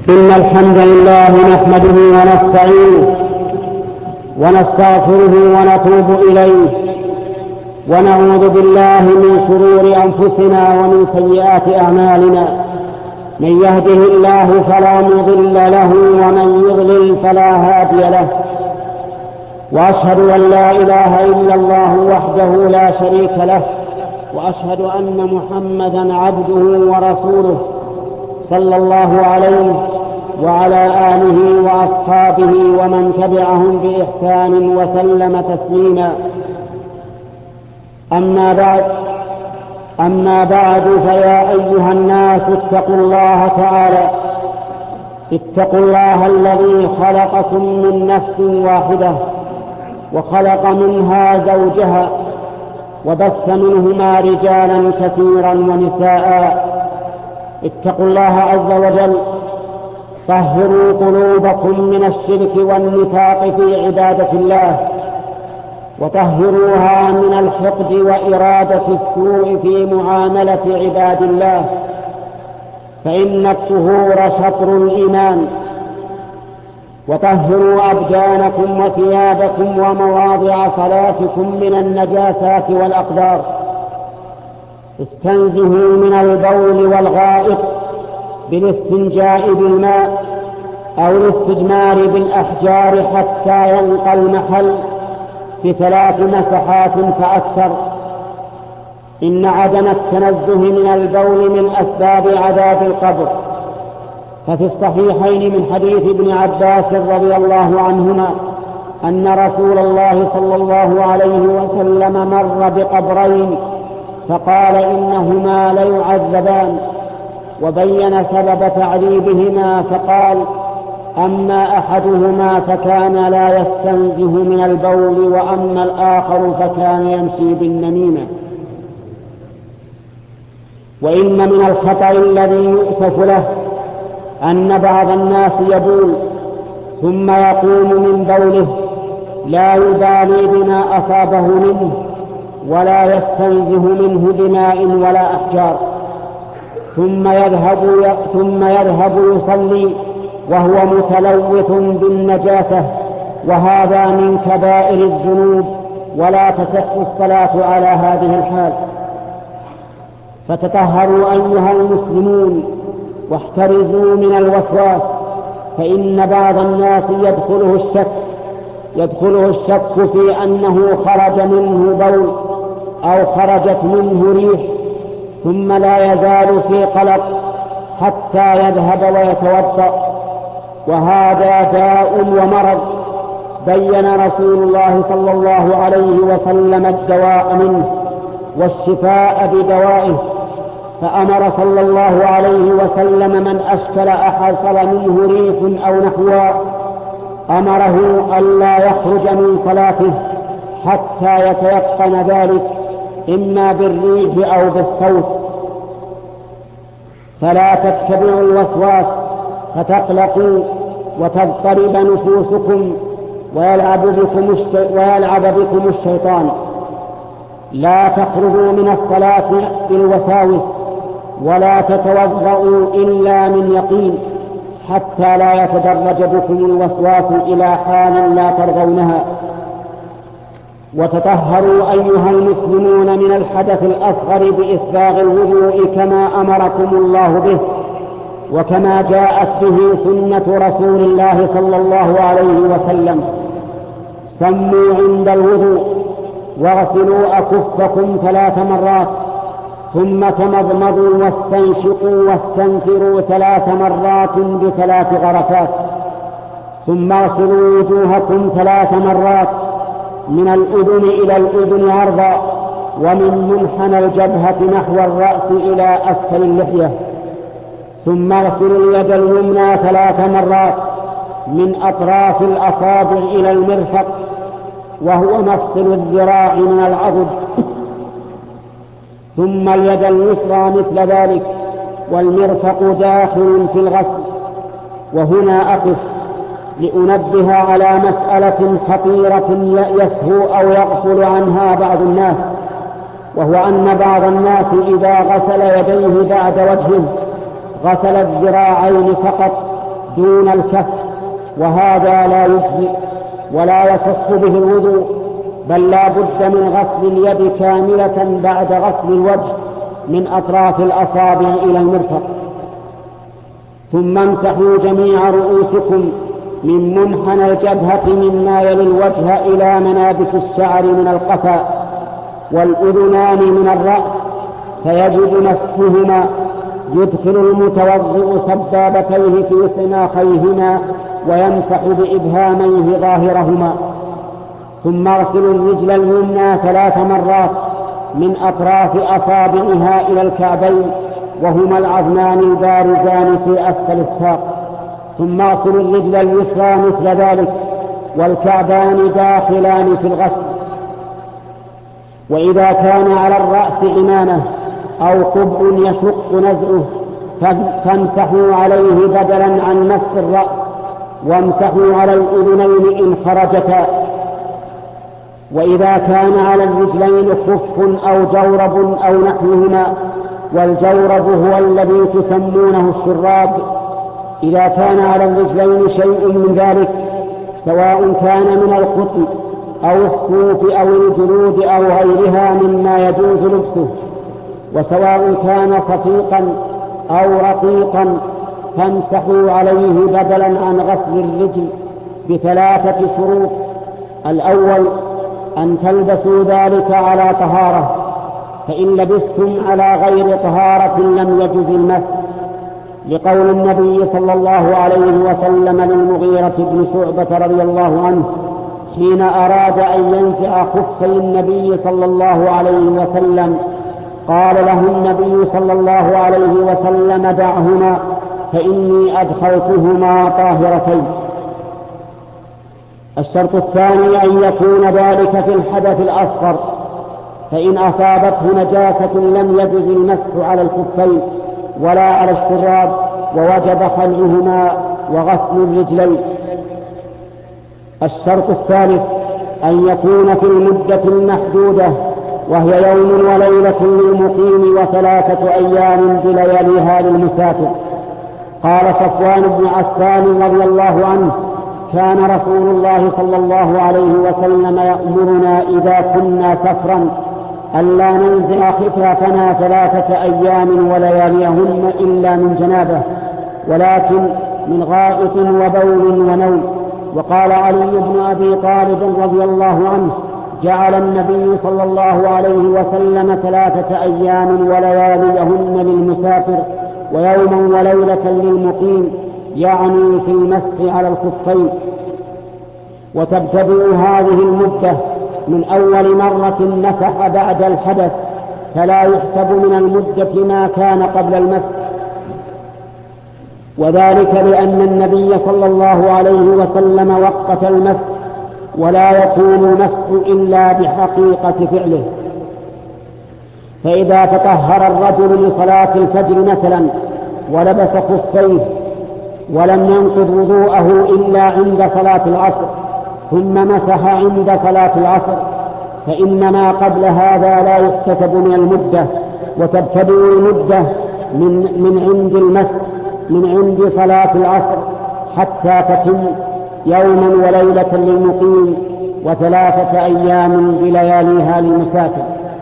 إن الحمد لله نحمده ونستعينه ونستغفره ونتوب إليه ونعوذ بالله من شرور أنفسنا ومن سيئات أعمالنا. من يهده الله فلا مضل له ومن يضلل فلا هادي له، وأشهد أن لا إله إلا الله وحده لا شريك له، وأشهد أن محمدا عبده ورسوله صلى الله عليه وعلى آله وأصحابه ومن تبعهم بإحسان وسلم تسليما. أما بعد فيا أيها الناس اتقوا الله تعالى، اتقوا الله الذي خلقكم من نفس واحدة وخلق منها زوجها وبث منهما رجالا كثيرا ونساء. اتقوا الله عز وجل، طهروا قلوبكم من الشرك والنفاق في عبادة الله، وطهروها من الحقد وإرادة السوء في معاملة عباد الله، فإن الطهور شطر الإيمان. وطهروا أبدانكم وثيابكم ومواضع صلاتكم من النجاسات والأقدار. استنزهوا من البول والغائط بالاستنجاء بالماء أو الاستجمار بالأحجار حتى ينقى المحل ب3 مسحات فأكثر. إن عدم التنزه من البول من أسباب عذاب القبر، ففي الصحيحين من حديث ابن عباس رضي الله عنهما أن رسول الله صلى الله عليه وسلم مر بقبرين فقال إنهما ليعذبان، وبين سبب تعذيبهما فقال: أما أحدهما فكان لا يستنزه من البول، وأما الآخر فكان يمشي بالنميمة. وإن من الخطأ الذي يؤسف له أن بعض الناس يبول ثم يقوم من بوله لا يبالي بما أصابه منه ولا يستنزه منه بماء ولا أحجار، ثم يذهب يصلي وهو متلوث بالنجاسة، وهذا من كبائر الذنوب، ولا تصح الصلاة على هذه الحال. فتطهروا أيها المسلمون واحترزوا من الوسواس، فإن بعض الناس يدخله الشك في أنه خرج منه بول أو خرجت منه ريح، ثم لا يزال في قلق حتى يذهب ويتوضأ، وهذا داء ومرض بين رسول الله صلى الله عليه وسلم الدواء منه والشفاء بدوائه، فأمر صلى الله عليه وسلم من أشكل حصل منه ريح أو نحوها أمره ألا يخرج من صلاته حتى يتيقن ذلك إما بالريح أو بالصوت. فلا تتبعوا الوسواس فتقلقوا وتضطرب نفوسكم ويلعب بكم الشيطان. لا تخرجوا من الصلاة بالوساوس، ولا تتوضؤوا إلا من يقين حتى لا يتدرج بكم الوسواس إلى حال لا ترضونها. وتطهروا أيها المسلمون من الحدث الأصغر بإسباغ الوضوء كما أمركم الله به، وكما جاءت به سنة رسول الله صلى الله عليه وسلم. سموا عند الوضوء واغسلوا أكفكم 3 مرات، ثم تمضمضوا واستنشقوا واستنثروا 3 مرات ب3 غرفات، ثم اغسلوا وجوهكم 3 مرات من الأذن إلى الأذن عرضا، ومن منحنى الجبهة نحو الرأس إلى أسفل اللحية، ثم اغسلوا اليد اليمنى 3 مرات من أطراف الأصابع إلى المرفق، وهو مفصل الذراع من العضد، ثم اليد اليسرى مثل ذلك، والمرفق داخل في الغسل. وهنا أقف لأنبه على مسألة خطيرة يسهو أو يغفل عنها بعض الناس، وهو أن بعض الناس إذا غسل يديه بعد وجهه غسل الذراعين فقط دون الكف، وهذا لا يجزئ ولا يصح به الوضوء، بل لا بد من غسل اليد كاملة بعد غسل الوجه من أطراف الأصابع إلى المرفق. ثم امسحوا جميع رؤوسكم من منحنى الجبهة مما يلي الوجه إلى منابت الشعر من القفا، والأذنان من الرأس، فيجب مسحهما. يدخل المتوضئ سبابتيه في صناخيهما ويمسح بإبهاميه ظاهرهما. ثم اغسلوا الرجل اليمنى 3 مرات من أطراف أصابعها إلى الكعبين، وهما العظمان البارزان في أسفل الساق. ثم اغسلوا الرجل اليسرى مثل ذلك، والكعبان داخلان في الغسل. وإذا كان على الرأس عمامة أو قبع يشق نزعه فامسحوا عليه بدلا عن مسح الرأس، وامسحوا على الأذنين إن خرجتا. وإذا كان على الرجلين خف أو جورب أو نحوهما، والجورب هو الذي تسمونه الشراب، إذا كان على الرجلين شيء من ذلك سواء كان من القطن أو الصوف أو الجلود أو غيرها مما يجوز لبسه، وسواء كان صفيقا أو رقيقا، فامسحوا عليه بدلا عن غسل الرجل ب3 شروط. الأول أن تلبسوا ذلك على طهارة، فإن لبستم على غير طهارة لم يجز المسح، لقول النبي صلى الله عليه وسلم للمغيرة بن شعبة رضي الله عنه حين أراد أن ينزع خفي النبي صلى الله عليه وسلم، قال له النبي صلى الله عليه وسلم: دعهما فإني أدخلتهما طاهرتين. الشرط الثاني أن يكون ذلك في الحدث الأصغر، فإن أصابته نجاسة لم يجز المسح على الخفين ولا على الشراب، ووجب خلعهما وغسل الرجلين. الشرط الثالث أن يكون في المدة المحدودة، وهي يوم وليلة للمقيم و3 أيام بلياليها للمسافر. قال صفوان بن عسال رضي الله عنه: كان رسول الله صلى الله عليه وسلم يأمرنا إذا كنا سفرا ألا ننزع خفافنا 3 أيام ولياليهن إلا من جنابه، ولكن من غائط وبول ونوم. وقال علي بن أبي طالب رضي الله عنه: جعل النبي صلى الله عليه وسلم 3 أيام ولياليهن للمسافر ويوما وليلة للمقيم، يعني في المسح على الخفين. وتبتدئ هذه المدة من أول مرة مسح بعد الحدث، فلا يحسب من المدة ما كان قبل المسح، وذلك لأن النبي صلى الله عليه وسلم وقت المسح، ولا يكون المسح إلا بحقيقة فعله. فإذا تطهر الرجل لصلاة الفجر مثلا ولبس خفيه ولم ينقض وضوءه إلا عند صلاة العصر، ثم مسح عند صلاة العصر، فإن ما قبل هذا لا يحتسب من المدة، وتبتدئ المدة من عند المسح من عند صلاة العصر حتى تتم يوما وليلة للمقيم و3 أيام بلياليها للمسافر،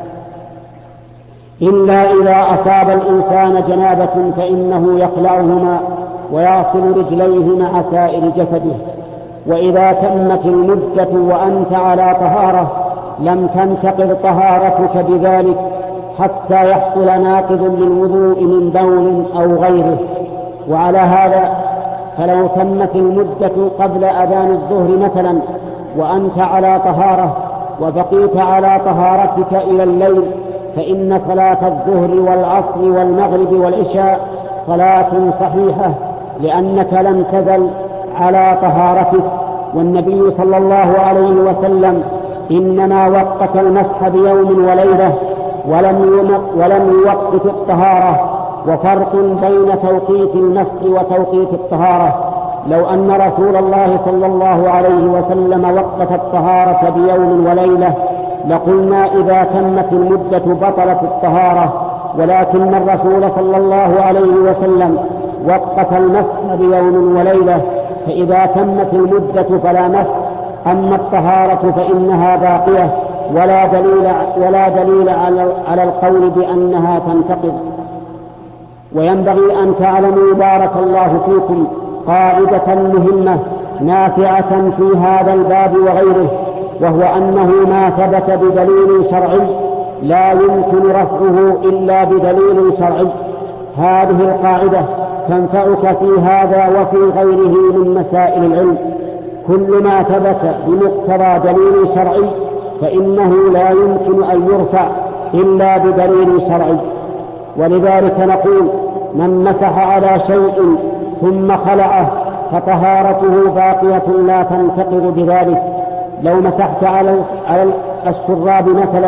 إلا إذا أصاب الإنسان جنابة فإنه يخلعهما ويغسل رجليه مع سائر جسده. وإذا تمت المدة وأنت على طهارة لم تنتقض طهارتك بذلك حتى يحصل ناقض للوضوء من بول أو غيره. وعلى هذا فلو تمت المدة قبل أذان الظهر مثلا وأنت على طهارة وبقيت على طهارتك إلى الليل، فإن صلاة الظهر والعصر والمغرب والعشاء صلاة صحيحة، لأنك لم تزل على طهارتك. والنبي صلى الله عليه وسلم إنما وقت المسح بيوم وليلة ولم يوقت الطهارة، وفرق بين توقيت المسح وتوقيت الطهارة. لو أن رسول الله صلى الله عليه وسلم وقت الطهارة بيوم وليلة لقلنا إذا تمت المدة بطلت الطهارة، ولكن الرسول صلى الله عليه وسلم وقت المسح بيوم وليلة، فإذا تمت المدة فلا مسح. أما الطهارة فإنها باقية، ولا دليل على القول بأنها تنتقض. وينبغي أن تعلموا بارك الله فيكم قاعدة مهمة نافعة في هذا الباب وغيره، وهو أنه ما ثبت بدليل شرعي لا يمكن رفعه إلا بدليل شرعي. هذه القاعدة تنفعك في هذا وفي غيره من مسائل العلم. كل ما ثبت بمقتضى دليل شرعي فإنه لا يمكن أن يرفع إلا بدليل شرعي. ولذلك نقول: من مسح على شيء ثم خلعه فطهارته باقية لا تنتقض بذلك. لو مسحت على الشراب مثلا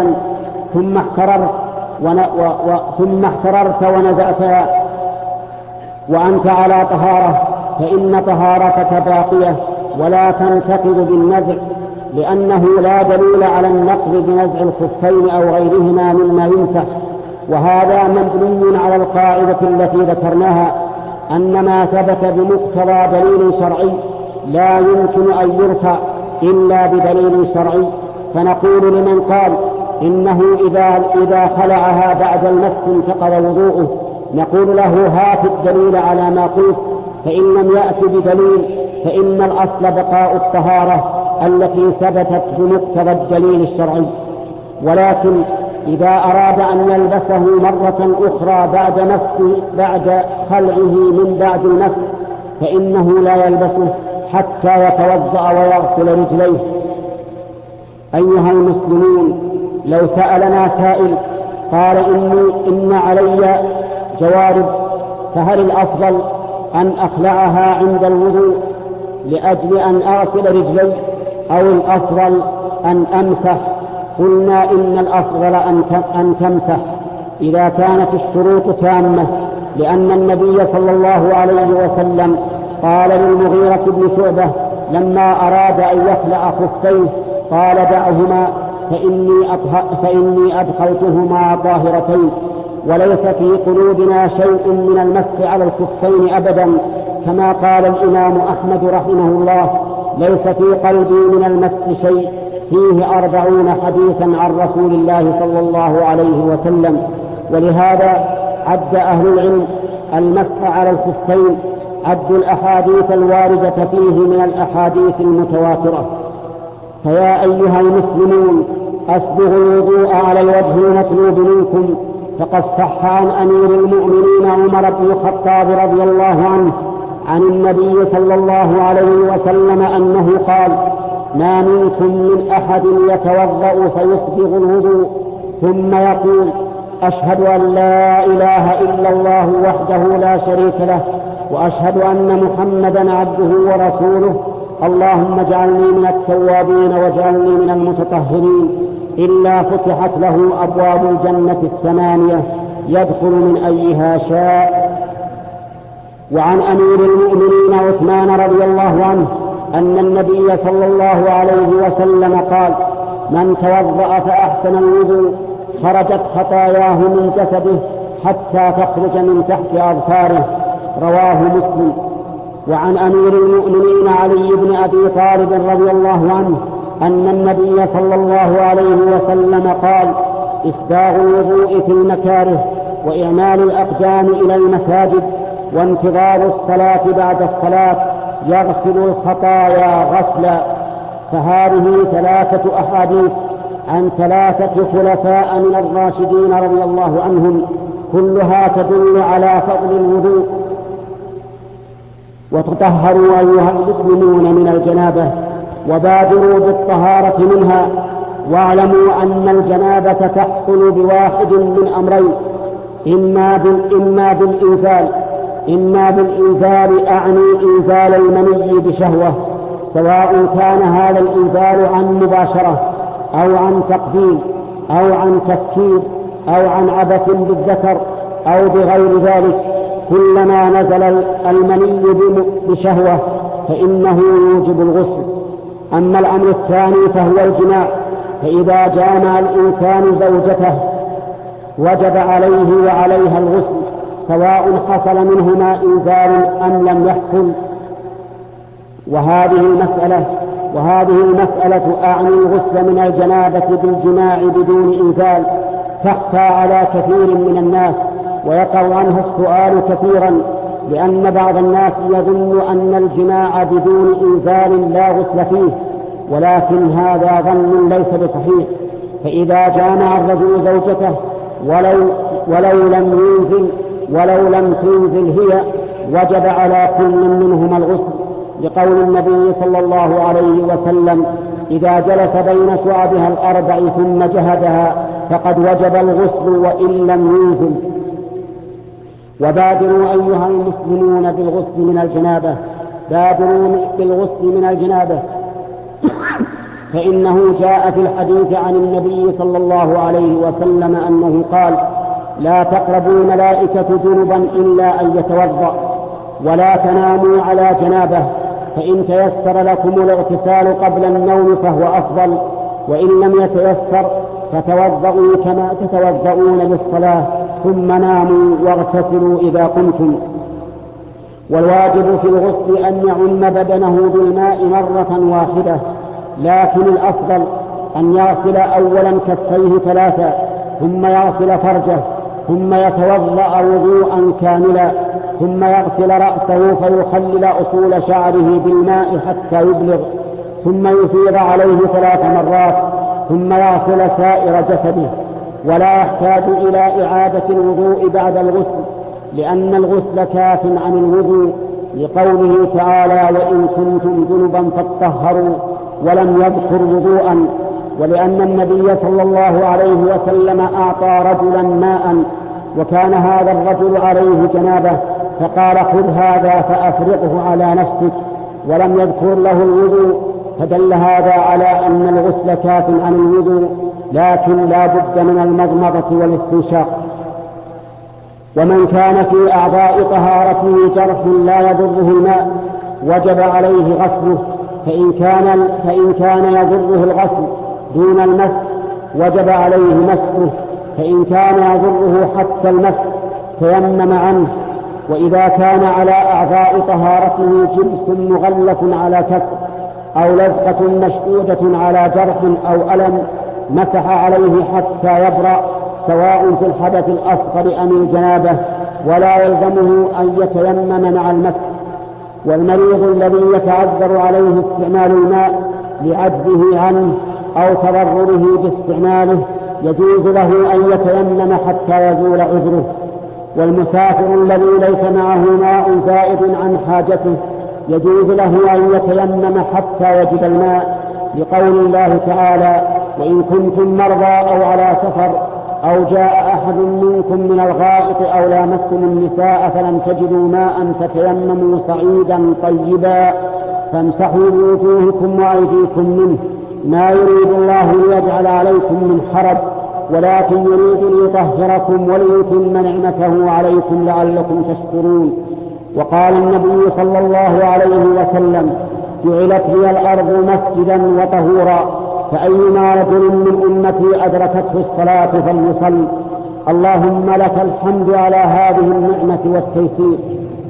ثم احتررت ونزعت وأنت على طهارة، فإن طهارتك باقية ولا تنتقض بالنزع، لأنه لا دليل على النقض بنزع الخفين أو غيرهما مما يمسح. وهذا مبني على القاعدة التي ذكرناها، أن ما ثبت بمقتضى دليل شرعي لا يمكن أن يرفع إلا بدليل شرعي. فنقول لمن قال إنه إذا خلعها بعد المسح انتقض وضوءه، نقول له: هات الدليل على ما قلت. فإن لم يأت بدليل فإن الأصل بقاء الطهارة التي ثبتت بمقتضى الدليل الشرعي. ولكن إذا أراد أن يلبسه مرة أخرى بعد خلعه من بعد المسح فإنه لا يلبسه حتى يتوضأ ويغسل رجليه. أيها المسلمون، لو سألنا سائل قال: إن علي جوارب، فهل الأفضل أن أخلعها عند الوضوء لأجل أن أغسل رجلي أو الأفضل أن أمسح؟ قلنا: إن الأفضل أن تمسح إذا كانت الشروط تامة، لأن النبي صلى الله عليه وسلم قال للمغيرة بن شعبة لما أراد أن يخلع خفيه قال: دعهما فإني أدخلتهما طاهرتين. وليس في قلوبنا شيء من المسح على الخفين أبدا، كما قال الإمام أحمد رحمه الله: ليس في قلبي من المسح شيء. فيه 40 حديثا عن رسول الله صلى الله عليه وسلم. ولهذا عد أهل العلم المسح على الخفين، عدوا الأحاديث الواردة فيه من الأحاديث المتواترة. فيا أيها المسلمون، أسبغوا الوضوء على الوجه المطلوب منكم. فقد صح عن أمير المؤمنين عمر بن الخطاب رضي الله عنه عن النبي صلى الله عليه وسلم أنه قال: ما منكم من أحد يتوضأ فيسبغ الوضوء ثم يقول: أشهد أن لا إله إلا الله وحده لا شريك له، وأشهد أن محمدا عبده ورسوله، اللهم اجعلني من التوابين واجعلني من المتطهرين، إلا فتحت له أبواب الجنة 8 يدخل من أيها شاء. وعن أمير المؤمنين عثمان رضي الله عنه أن النبي صلى الله عليه وسلم قال: من توضأ فأحسن الوضوء خرجت خطاياه من جسده حتى تخرج من تحت أظفاره. رواه مسلم. وعن أمير المؤمنين علي بن أبي طالب رضي الله عنه أن النبي صلى الله عليه وسلم قال: إسباغ الوضوء في المكاره، وإعمال الأقدام إلى المساجد، وانتظار الصلاة بعد الصلاة يغسل الخطايا غسلا. فهذه 3 أحاديث عن 3 خلفاء من الراشدين رضي الله عنهم، كلها تدل على فضل الوضوء. وتطهروا أيها المسلمون من الجنابة، وبادروا بالطهارة منها، واعلموا أن الجنابة تحصل بواحد من أمرين: إما بالإنزال أعني إنزال المني بشهوة، سواء كان هذا الإنزال عن مباشرة أو عن تقبيل أو عن تفكير أو عن عبث بالذكر أو بغير ذلك. كلما نزل المني بشهوة فإنه يوجب الغسل. أما الأمر الثاني فهو الجماع، فإذا جامع الإنسان زوجته وجب عليه وعليها الغسل، سواء حصل منهما إنزال أم لم يحصل. وهذه المسألة أعني الغسل من الجنابة بالجماع بدون إنزال تخفى على كثير من الناس، ويقع عنها السؤال كثيرا، لأن بعض الناس يظن أن الجماع بدون إنزال لا غسل فيه، ولكن هذا ظن ليس بصحيح. فإذا جامع الرجل زوجته ولو لم تنزل هي، وجب على كل منهما الغسل، لقول النبي صلى الله عليه وسلم: إذا جلس بين شعبها الأربع ثم جهدها فقد وجب الغسل وإن لم ينزل. وبادروا أيها المسلمون بالغسل من الجنابة فإنه جاء في الحديث عن النبي صلى الله عليه وسلم أنه قال: لا تقربوا الملائكة جنبا إلا أن يتوضأ، ولا تناموا على جنابه، فإن تيسر لكم الاغتسال قبل النوم فهو أفضل، وإن لم يتيسر فتوضؤوا كما تتوضؤون للصلاة، ثم ناموا واغتسلوا إذا قمتم. والواجب في الغسل أن يعم بدنه بالماء مرة واحدة، لكن الأفضل أن يغسل أولا كفيه 3، ثم يغسل فرجه، ثم يتوضأ وضوءا كاملا، ثم يغسل رأسه فيخلل أصول شعره بالماء حتى يبلغ، ثم يفيض عليه 3 مرات، ثم يغسل سائر جسده. ولا يحتاج إلى إعادة الوضوء بعد الغسل، لأن الغسل كاف عن الوضوء، لقوله تعالى: وإن كنتم جنبا فاطهروا، ولم يذكر وضوءا، ولأن النبي صلى الله عليه وسلم أعطى رجلا ماء، وكان هذا الرجل عليه جنابه، فقال: خذ هذا فأفرغه على نفسك، ولم يذكر له الوضوء، فدل هذا على أن الغسل كاف عن الوضوء، لكن لا بد من المضمضة والاستنشاق. ومن كان في أعضاء طهارته جرح لا يضره الماء وجب عليه غسله، فإن كان يضره الغسل دون المس وجب عليه مسحه، فإن كان يضره حتى المس تيمم عنه. وإذا كان على أعضاء طهارته جلس مغلف على كسر، أو لزقة مشدودة على جرح أو ألم، مسح عليه حتى يبرأ، سواء في الحدث الأصغر أم الجنابة، ولا يلزمه أن يتيمم مع المسح. والمريض الذي يتعذر عليه استعمال الماء لعجزه عنه أو تضرره باستعماله يجوز له أن يتيمم حتى يزول عذره. والمسافر الذي ليس معه ماء زائد عن حاجته يجوز له أن يتيمم حتى يجد الماء، لقول الله تعالى: وإن كنتم مرضى أو على سفر أو جاء أحد منكم من الغائط أو لامستم النساء فلم تجدوا ماء فتيمموا صعيدا طيبا فامسحوا بوجوهكم وأيديكم منه، ما يريد الله ليجعل عليكم من حرج، ولكن يريد ليطهركم وليتم نعمته عليكم لعلكم تشكرون. وقال النبي صلى الله عليه وسلم: جعلت لي الأرض مسجدا وطهورا، فأيما رجل من أمتي أدركته الصلاة فليصل. اللهم لك الحمد على هذه النعمة والتيسير.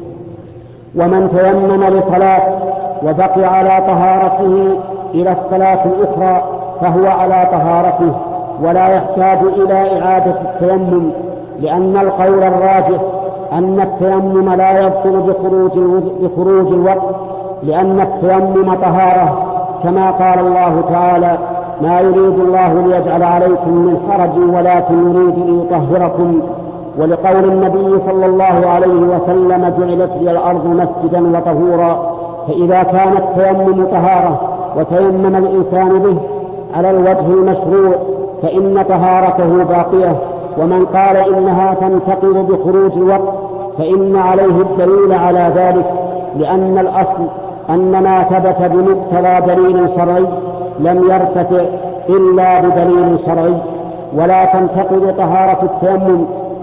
ومن تيمم لصلاة وبقي على طهارته إلى الصلاة الأخرى فهو على طهارته، ولا يحتاج إلى إعادة التيمم، لأن القول الراجح أن التيمم لا يبطل بخروج الوقت، لأن التيمم طهارة، كما قال الله تعالى: ما يريد الله ليجعل عليكم من حرج ولكن يريد ليطهركم. ولقول النبي صلى الله عليه وسلم: جعلت لي الأرض مسجدا وطهورا. فإذا كان التيمم طهارة وتيمم الإنسان به على الوجه المشروع فإن طهارته باقية. ومن قال إنها تنتقض بخروج الوقت فإن عليه الدليل على ذلك، لأن الأصل أن ما ثبت بمقتضى دليل شرعي لم يرتفع إلا بدليل شرعي، ولا تنتقض طهارة التيمم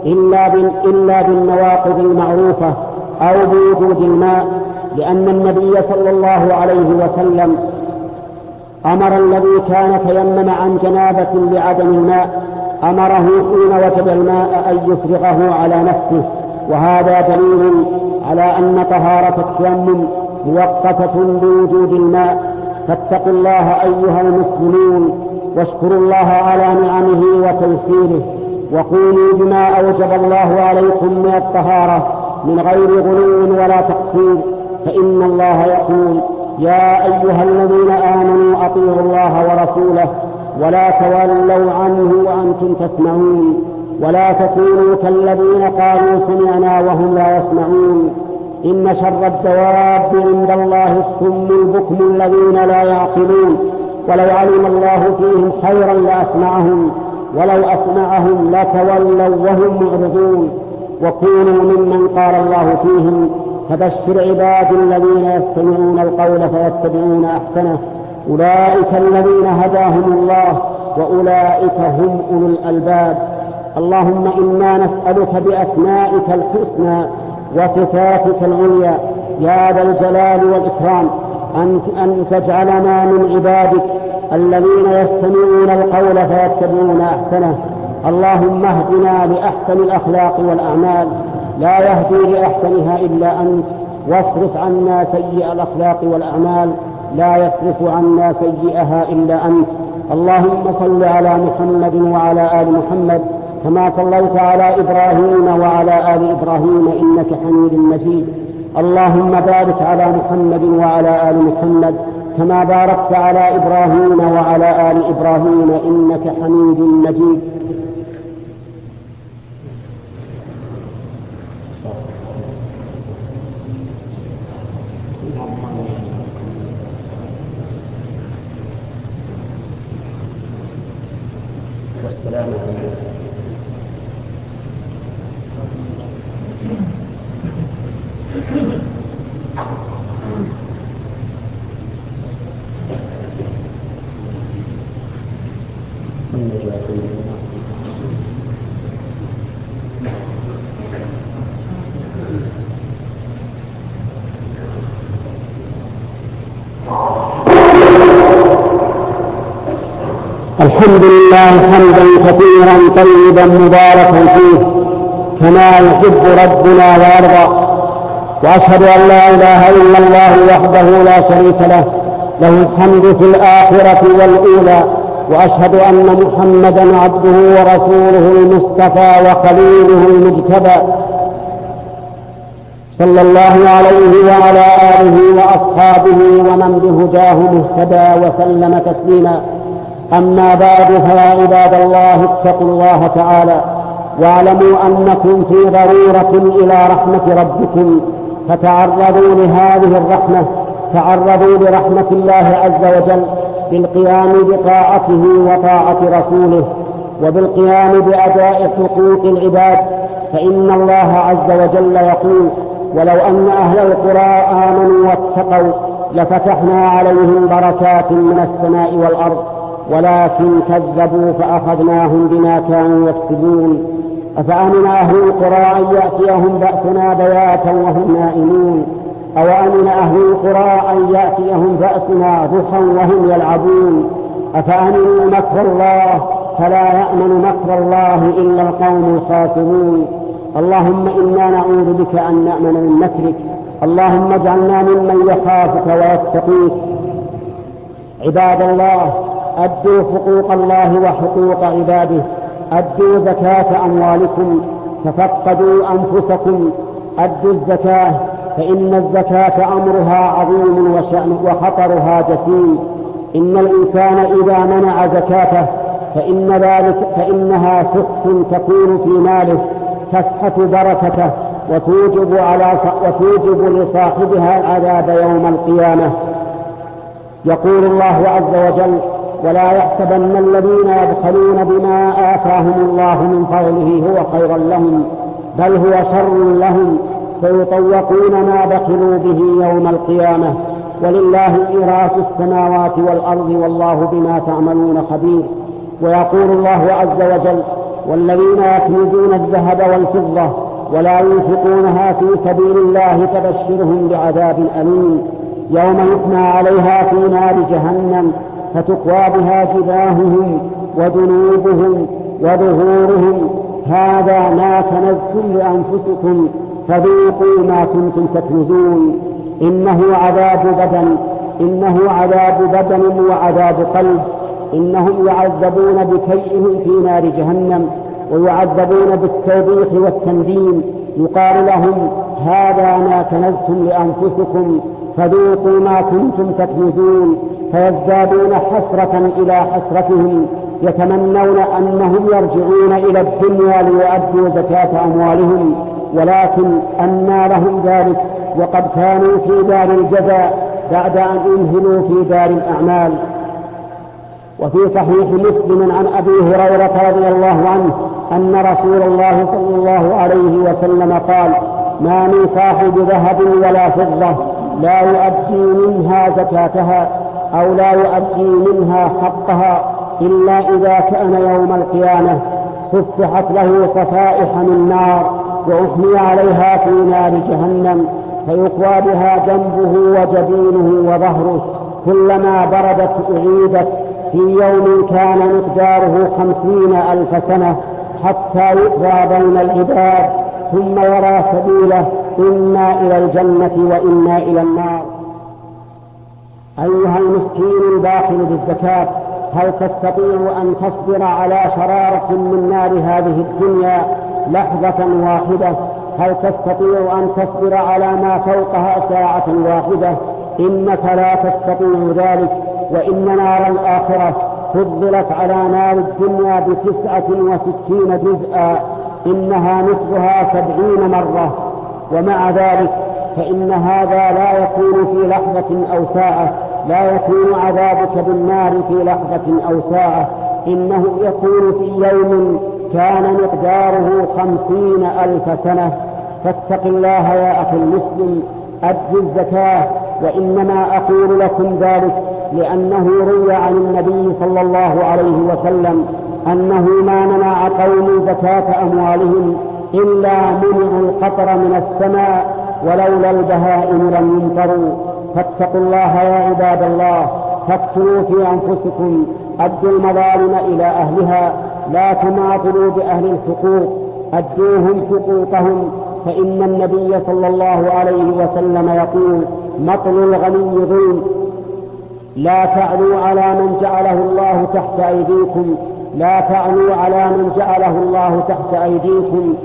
إلا بالنواقض المعروفة أو بوجود الماء، لأن النبي صلى الله عليه وسلم أمر الذي كان تيمم عن جنابة لعدم الماء، أمره حين وجد الماء أن يفرغه على نفسه، وهذا دليل على أن طهارة التيمم موقفة بوجود الماء. فاتقوا الله أيها المسلمون واشكروا الله على نعمه وتيسيره، وقولوا بما أوجب الله عليكم من الطهارة من غير غلو ولا تقصير، فإن الله يقول: يا أيها الذين آمنوا أطيعوا الله ورسوله ولا تولوا عنه وأنتم تسمعون، ولا تكونوا كالذين قالوا سمعنا وهم لا يسمعون. إن شر الدواب عند الله الصم البكم الذين لا يعقلون، ولو علم الله فيهم خيرا لأسمعهم ولو أسمعهم لتولوا وهم معرضون. وكونوا ممن قال الله فيهم: فبشر عباد الذين يستمعون القول فيتبعون أحسنه، أولئك الذين هداهم الله وأولئك هم أولو الألباب. اللهم إنا نسألك بأسمائك الحسنى وصفاتك العليا يا ذا الجلال والإكرام أن تجعلنا من عبادك الذين يستمعون القول فيتبعون أحسنه. اللهم اهدنا لأحسن الأخلاق والأعمال، لا يهدي لأحسنها إلا أنت، واصرف عنا سيئ الأخلاق والأعمال، لا يصرف عنا سيئها إلا أنت. اللهم صل على محمد وعلى آل محمد كما صليت على إبراهيم وعلى آل إبراهيم إنك حميد مجيد. اللهم بارك على محمد وعلى آل محمد كما باركت على إبراهيم وعلى آل إبراهيم إنك حميد مجيد. والسلام عليكم. الحمد لله حمدا كثيرا طيبا مباركا فيه كما يحب ربنا ويرضى، وأشهد أن لا إله إلا الله وحده لا شريك له، له الحمد في الآخرة والأولى، وأشهد أن محمدا عبده ورسوله المصطفى وخليله المجتبى صلى الله عليه وعلى آله وأصحابه ومن بهداه مهتدى وسلم تسليما. أما بعد، فيا عباد الله اتقوا الله تعالى واعلموا أنكم في ضرورة إلى رحمة ربكم، فتعرضوا لهذه الرحمة، تعرضوا لرحمة الله عز وجل بالقيام بطاعته وطاعة رسوله وبالقيام بأداء حقوق العباد. فإن الله عز وجل يقول: ولو أن أهل القرى آمنوا واتقوا لفتحنا عليهم بركات من السماء والأرض ولكن كذبوا فأخذناهم بما كانوا يكسبون. أفأمن أهل القرى أن يأتيهم بأسنا بياتا وهم نائمون، أو أمن أهل القرى أن يأتيهم بأسنا ضحى وهم يلعبون. أفأمنوا مكر الله فلا يأمن مكر الله إلا القوم الخاسرون. اللهم إنا نعوذ بك أن نأمن من مكرك، اللهم اجعلنا ممن يخافك ويتقيك. عباد الله، أدوا حقوق الله وحقوق عباده، أدوا زكاة أموالكم، تفقدوا أنفسكم، أدوا الزكاة، فإن الزكاة أمرها عظيم وخطرها جسيم. إن الإنسان إذا منع زكاته فإنها سخط تكون في ماله تسحت بركته وتوجب لصاحبها العذاب يوم القيامة. يقول الله عز وجل: ولا يحسبن الذين يبخلون بما آتاهم الله من فضله هو خيرا لهم بل هو شر لهم، سيطوقون ما بخلوا به يوم القيامة، ولله ميراث السماوات والأرض والله بما تعملون خبير. ويقول الله عز وجل: والذين يكنزون الذهب والفضة ولا ينفقونها في سبيل الله فبشرهم بعذاب أليم يوم يحمى عليها في نار جهنم فتكوى بها جباههم وجنوبهم وظهورهم هذا ما كنزتم لأنفسكم فذوقوا ما كنتم تكنزون. إنه عذاب بدن وعذاب قلب. إنهم يعذبون بكيئهم في نار جهنم، ويعذبون بالتوبيخ والتنديم. يقال لهم هذا ما كنزتم لأنفسكم فذوقوا ما كنتم تكنزون، فيزدادون حسرة إلى حسرتهم، يتمنون أنهم يرجعون إلى الدنيا ليؤدوا زكاة أموالهم، ولكن أنى لهم ذلك وقد كانوا في دار الجزاء بعد أن انهلوا في دار الأعمال. وفي صحيح مسلم عن أبي هريرة رضي الله عنه أن رسول الله صلى الله عليه وسلم قال: ما من صاحب ذهب ولا فضة لا يؤدي منها زكاتها أو لا يؤدي منها حقها إلا إذا كان يوم القيامة صفحت له صفائح من نار وأحمي عليها في نار جهنم، فيقوى بها جنبه وجبينه وظهره، كلما بردت أعيدت، في يوم كان مقداره 50,000 سنة، حتى يقضى بين العباد ثم يرى سبيله، إما إلى الجنة وإما إلى النار. أيها المسكين الباخل بالزكاة، هل تستطيع أن تصبر على شرارة من نار هذه الدنيا لحظة واحدة؟ هل تستطيع أن تصبر على ما فوقها ساعة واحدة؟ إنك لا تستطيع ذلك. وإن نار الآخرة فضلت على نار الدنيا ب69 جزءا، إنها نصفها 70 مرة. ومع ذلك فإن هذا لا يكون في لحظة أو ساعة، لا يكون عذابك بالنار في لحظة أو ساعة، إنه يكون في يوم كان مقداره 50,000 سنة. فاتق الله يا أخي المسلم، أد الزكاة. وإنما أقول لكم ذلك لأنه روي عن النبي صلى الله عليه وسلم أنه ما منع قوم زكاة أموالهم إلا منعوا القطر من السماء، ولولا البهائم لم يمطروا. فاتقوا الله يا عباد الله، فاقتلوا في أنفسكم، أدوا المظالم إلى أهلها، لا تماطلوا بأهل الحقوق، أدوهم حقوقهم، فإن النبي صلى الله عليه وسلم يقول: مطل الغني ظلم. لا تعلوا على من جعله الله تحت أيديكم، لا تعلوا على من جعله الله تحت أيديكم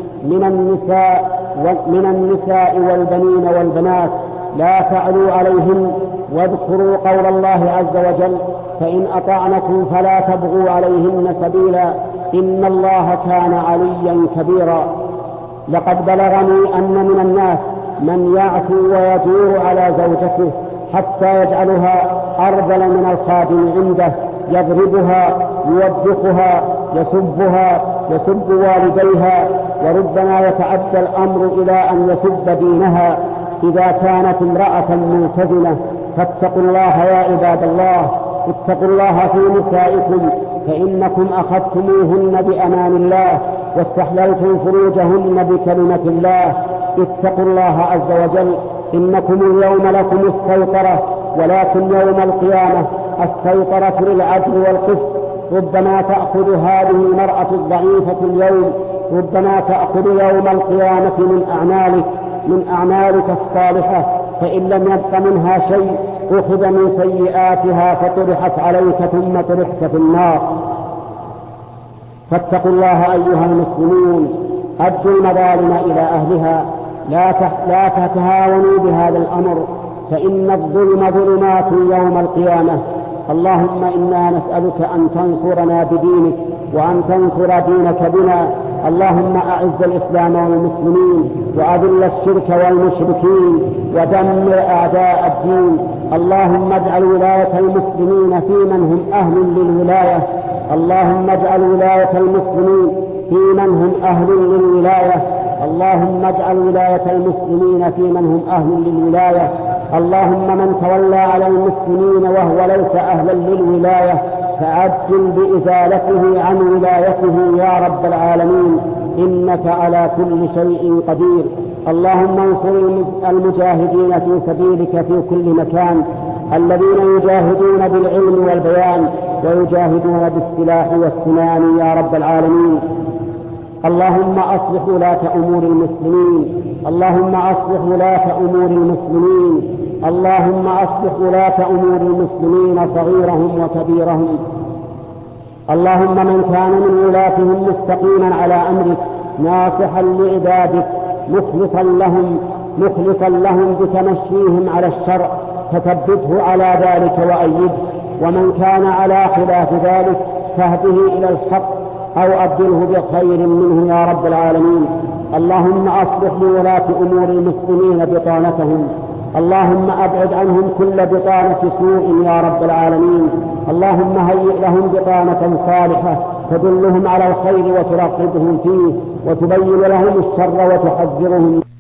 من النساء والبنين والبنات، لا تعلوا عليهم، واذكروا قول الله عز وجل: فإن أطعنكم فلا تبغوا عليهن سبيلا، إن الله كان عليا كبيرا. لقد بلغني أن من الناس من يعفو ويدور على زوجته حتى يجعلها أرذل من الخادم عنده، يضربها، يوبخها، يسبها، يسب والديها، وربما يتعدى الأمر إلى أن يسب دينها إذا كانت امرأة ملتزمة. فاتقوا الله يا عباد الله، اتقوا الله في نسائكم، فإنكم أخذتموهن بأمان الله واستحللتم فروجهن بكلمة الله. اتقوا الله عز وجل، إنكم اليوم لكم السيطرة، ولكن يوم القيامة السيطرة للعدل والقسط. ربما تأخذ هذه المرأة الضعيفة اليوم، ربما تأخذ يوم القيامة من أعمالك الصالحة، فإن لم يبق منها شيء أخذ من سيئاتها فطرحت عليك ثم طرحت في النار. فاتقوا الله أيها المسلمون، أدوا المظالم إلى أهلها، لا تتهاونوا بهذا الأمر، فإن الظلم ظلمات يوم القيامة. اللهم إنا نسألك أن تنصرنا بدينك وأن تنصر دينك بنا. اللهم أعز الإسلام والمسلمين وأذل الشرك والمشركين ودمر أعداء الدين. اللهم اجعل ولاية المسلمين في من هم أهل للولاية. اللهم اجعل ولاية المسلمين في من هم أهل للولاية. اللهم اجعل ولاية المسلمين في من هم أهل للولاية. اللهم من تولى على المسلمين وهو ليس أهلا للولاية فعجل بإزالته عن ولايته يا رب العالمين، إنك على كل شيء قدير. اللهم انصر المجاهدين في سبيلك في كل مكان، الذين يجاهدون بالعلم والبيان ويجاهدون بالسلاح والسنان يا رب العالمين. اللهم أصلح ولاة أمور المسلمين، اللهم أصلح ولاة أمور المسلمين، اللهم أصلح ولاة أمور المسلمين صغيرهم وكبيرهم. اللهم من كان من ولاتهم مستقيما على أمرك ناصحا لعبادك مخلصا لهم بتمشيهم على الشرع فثبته على ذلك وأيده، ومن كان على خلاف ذلك فاهده إلى الحق أو أبدله بخير منه يا رب العالمين. اللهم أصلح لولاة أمور المسلمين بطانتهم، اللهم أبعد عنهم كل بطانة سوء يا رب العالمين. اللهم هيئ لهم بطانة صالحة تدلهم على الخير وترغبهم فيه وتبين لهم الشر وتحذرهم